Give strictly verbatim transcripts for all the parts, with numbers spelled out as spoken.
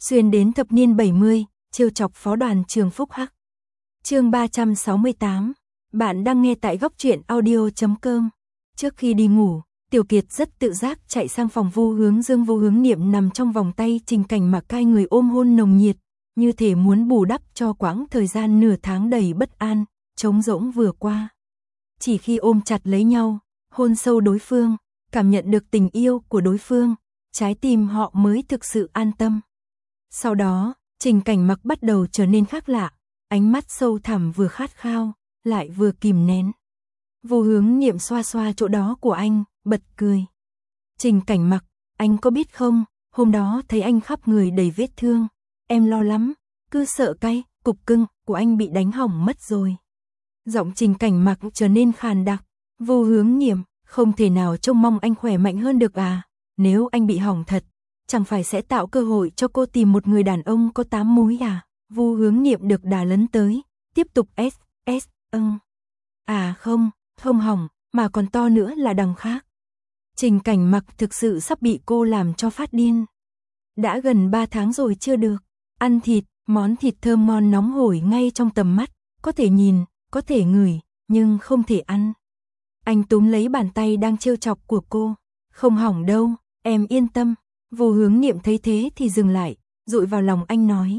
xuyên đến thập niên bảy mươi, trêu chọc phó đoàn trường Phúc Hắc. Chương ba trăm sáu mươi tám, bạn đang nghe tại góc truyện audio chấm com. Trước khi đi ngủ, Tiểu Kiệt rất tự giác chạy sang phòng Vu Hướng Dương. Vu Hướng Niệm nằm trong vòng tay Trình Cảnh Mặc, cai người ôm hôn nồng nhiệt, như thể muốn bù đắp cho quãng thời gian nửa tháng đầy bất an, trống rỗng vừa qua. Chỉ khi ôm chặt lấy nhau, hôn sâu đối phương, cảm nhận được tình yêu của đối phương, trái tim họ mới thực sự an tâm. Sau đó, Trình Cảnh Mặc bắt đầu trở nên khác lạ, ánh mắt sâu thẳm, vừa khát khao, lại vừa kìm nén. Vu Hướng Niệm xoa xoa chỗ đó của anh, bật cười. Trình Cảnh Mặc, anh có biết không, hôm đó thấy anh khắp người đầy vết thương, em lo lắm, cứ sợ cái cục cưng của anh bị đánh hỏng mất rồi. Giọng Trình Cảnh Mặc trở nên khàn đặc. Vu Hướng Niệm, không thể nào trông mong anh khỏe mạnh hơn được à, nếu anh bị hỏng thật, chẳng phải sẽ tạo cơ hội cho cô tìm một người đàn ông có tám múi à? Vu Hướng Niệm được đà lấn tới, tiếp tục s s âng. À không, không hỏng, mà còn to nữa là đằng khác. Trình Cảnh Mặc thực sự sắp bị cô làm cho phát điên. Đã gần ba tháng rồi chưa được ăn thịt, món thịt thơm ngon nóng hổi ngay trong tầm mắt, có thể nhìn, có thể ngửi, nhưng không thể ăn. Anh túm lấy bàn tay đang trêu chọc của cô. Không hỏng đâu, em yên tâm. Vu Hướng Niệm thấy thế thì dừng lại, dụi vào lòng anh nói.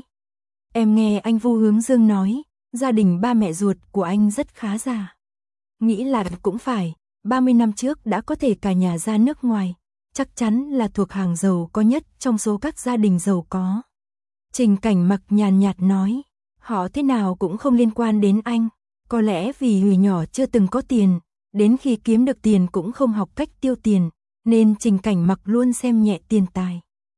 Em nghe anh Vu Hướng Dương nói, gia đình ba mẹ ruột của anh rất khá giả. Nghĩ là cũng phải, ba mươi năm trước đã có thể cả nhà ra nước ngoài, chắc chắn là thuộc hàng giàu có nhất trong số các gia đình giàu có. Trình Cảnh Mặc nhàn nhạt nói, họ thế nào cũng không liên quan đến anh, có lẽ vì hồi nhỏ chưa từng có tiền, đến khi kiếm được tiền cũng không học cách tiêu tiền, nên Trình Cảnh Mặc luôn xem nhẹ tiền tài.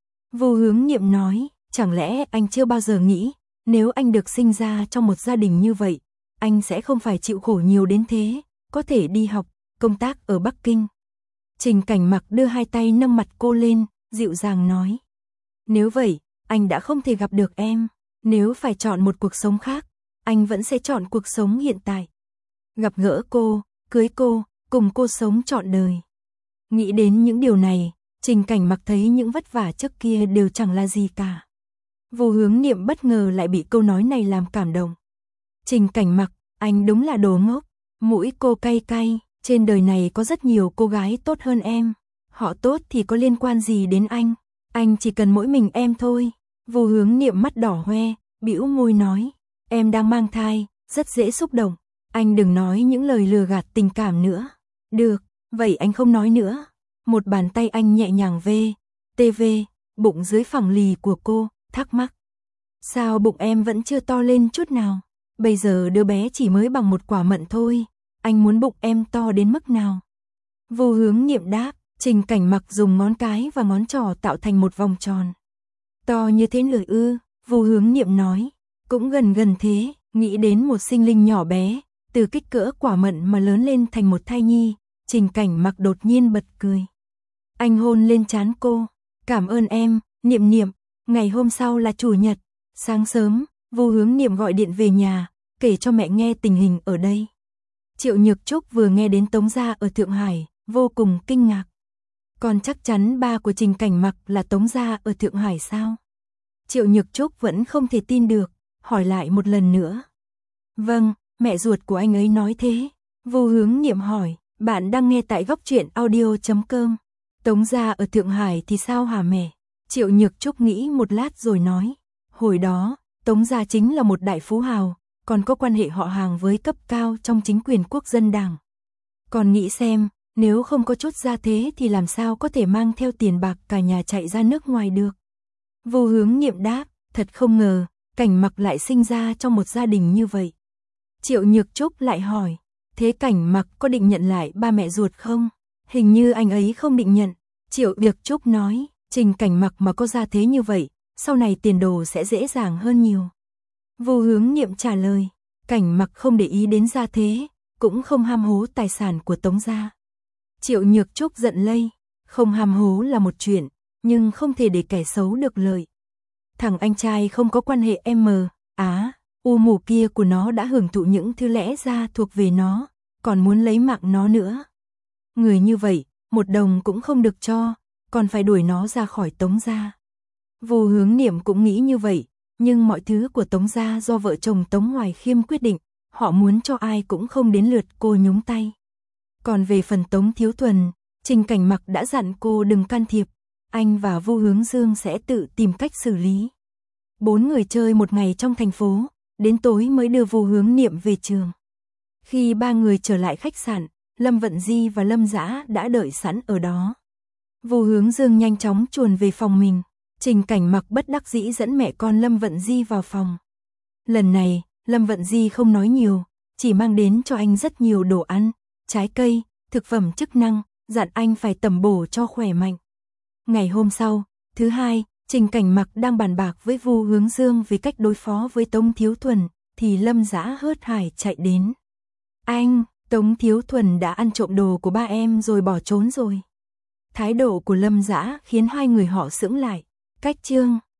Vu Hướng Niệm nói, chẳng lẽ anh chưa bao giờ nghĩ, nếu anh được sinh ra trong một gia đình như vậy, anh sẽ không phải chịu khổ nhiều đến thế, có thể đi học, công tác ở Bắc Kinh. Trình Cảnh Mặc đưa hai tay nâng mặt cô lên, dịu dàng nói. Nếu vậy, anh đã không thể gặp được em, nếu phải chọn một cuộc sống khác, anh vẫn sẽ chọn cuộc sống hiện tại. Gặp gỡ cô, cưới cô, cùng cô sống trọn đời. Nghĩ đến những điều này, Trình Cảnh Mặc thấy những vất vả trước kia đều chẳng là gì cả. Vu Hướng Niệm bất ngờ lại bị câu nói này làm cảm động. Trình Cảnh Mặc, anh đúng là đồ ngốc. Mũi cô cay cay, trên đời này có rất nhiều cô gái tốt hơn em. Họ tốt thì có liên quan gì đến anh, anh chỉ cần mỗi mình em thôi. Vu Hướng Niệm mắt đỏ hoe, bĩu môi nói, em đang mang thai, rất dễ xúc động. Anh đừng nói những lời lừa gạt tình cảm nữa. Được, vậy anh không nói nữa. Một bàn tay anh nhẹ nhàng vê, tê vê, bụng dưới phẳng lì của cô, thắc mắc. Sao bụng em vẫn chưa to lên chút nào? Bây giờ đứa bé chỉ mới bằng một quả mận thôi. Anh muốn bụng em to đến mức nào? Vu Hướng Niệm đáp. Trình Cảnh Mặc dùng ngón cái và ngón trỏ tạo thành một vòng tròn. To như thế lời ư? Vu Hướng Niệm nói. Cũng gần gần thế, nghĩ đến một sinh linh nhỏ bé, từ kích cỡ quả mận mà lớn lên thành một thai nhi. Trình Cảnh Mặc đột nhiên bật cười. Anh hôn lên trán cô. Cảm ơn em, Niệm Niệm. Ngày hôm sau là chủ nhật. Sáng sớm, Vu Hướng Niệm gọi điện về nhà, kể cho mẹ nghe tình hình ở đây. Triệu Nhược Trúc vừa nghe đến Tống gia ở Thượng Hải, vô cùng kinh ngạc. Còn chắc chắn ba của Trình Cảnh Mặc là Tống gia ở Thượng Hải sao? Triệu Nhược Trúc vẫn không thể tin được, hỏi lại một lần nữa. Vâng, mẹ ruột của anh ấy nói thế. Vu Hướng Niệm hỏi, bạn đang nghe tại góc truyện audio chấm com. Tống gia ở Thượng Hải thì sao hả mẹ? Triệu Nhược Trúc nghĩ một lát rồi nói, hồi đó, Tống gia chính là một đại phú hào, còn có quan hệ họ hàng với cấp cao trong chính quyền quốc dân đảng. Còn nghĩ xem, nếu không có chút gia thế thì làm sao có thể mang theo tiền bạc cả nhà chạy ra nước ngoài được. Vu Hướng Niệm đáp, thật không ngờ, Cảnh Mặc lại sinh ra trong một gia đình như vậy. Triệu Nhược Trúc lại hỏi, thế Cảnh Mặc có định nhận lại ba mẹ ruột không? Hình như anh ấy không định nhận. Triệu Nhược Trúc nói, Trình Cảnh Mặc mà có gia thế như vậy, sau này tiền đồ sẽ dễ dàng hơn nhiều. Vu Hướng Niệm trả lời, Cảnh Mặc không để ý đến gia thế, cũng không ham hố tài sản của Tống gia. Triệu Nhược Trúc giận lây, không ham hố là một chuyện, nhưng không thể để kẻ xấu được lợi. Thằng anh trai không có quan hệ M, Á, U mù kia của nó đã hưởng thụ những thứ lẽ ra thuộc về nó, còn muốn lấy mạng nó nữa. Người như vậy, một đồng cũng không được cho, còn phải đuổi nó ra khỏi Tống gia. Vu Hướng Niệm cũng nghĩ như vậy, nhưng mọi thứ của Tống gia do vợ chồng Tống Hoài Khiêm quyết định, họ muốn cho ai cũng không đến lượt cô nhúng tay. Còn về phần Tống Thiếu Thuần, Trình Cảnh Mặc đã dặn cô đừng can thiệp, anh và Vu Hướng Dương sẽ tự tìm cách xử lý. Bốn người chơi một ngày trong thành phố, đến tối mới đưa Vu Hướng Niệm về trường. Khi ba người trở lại khách sạn, Lâm Vận Di và Lâm Dã đã đợi sẵn ở đó. Vu Hướng Dương nhanh chóng chuồn về phòng mình, Trình Cảnh Mặc bất đắc dĩ dẫn mẹ con Lâm Vận Di vào phòng. Lần này, Lâm Vận Di không nói nhiều, chỉ mang đến cho anh rất nhiều đồ ăn, trái cây, thực phẩm chức năng, dặn anh phải tầm bổ cho khỏe mạnh. Ngày hôm sau, thứ hai, Trình Cảnh Mặc đang bàn bạc với Vu Hướng Dương về cách đối phó với Tống Thiếu Thuần, thì Lâm Dã hớt hải chạy đến. Anh, Tống Thiếu Thuần đã ăn trộm đồ của ba em rồi bỏ trốn rồi. Thái độ của Lâm Dã khiến hai người họ sững lại. Cách chương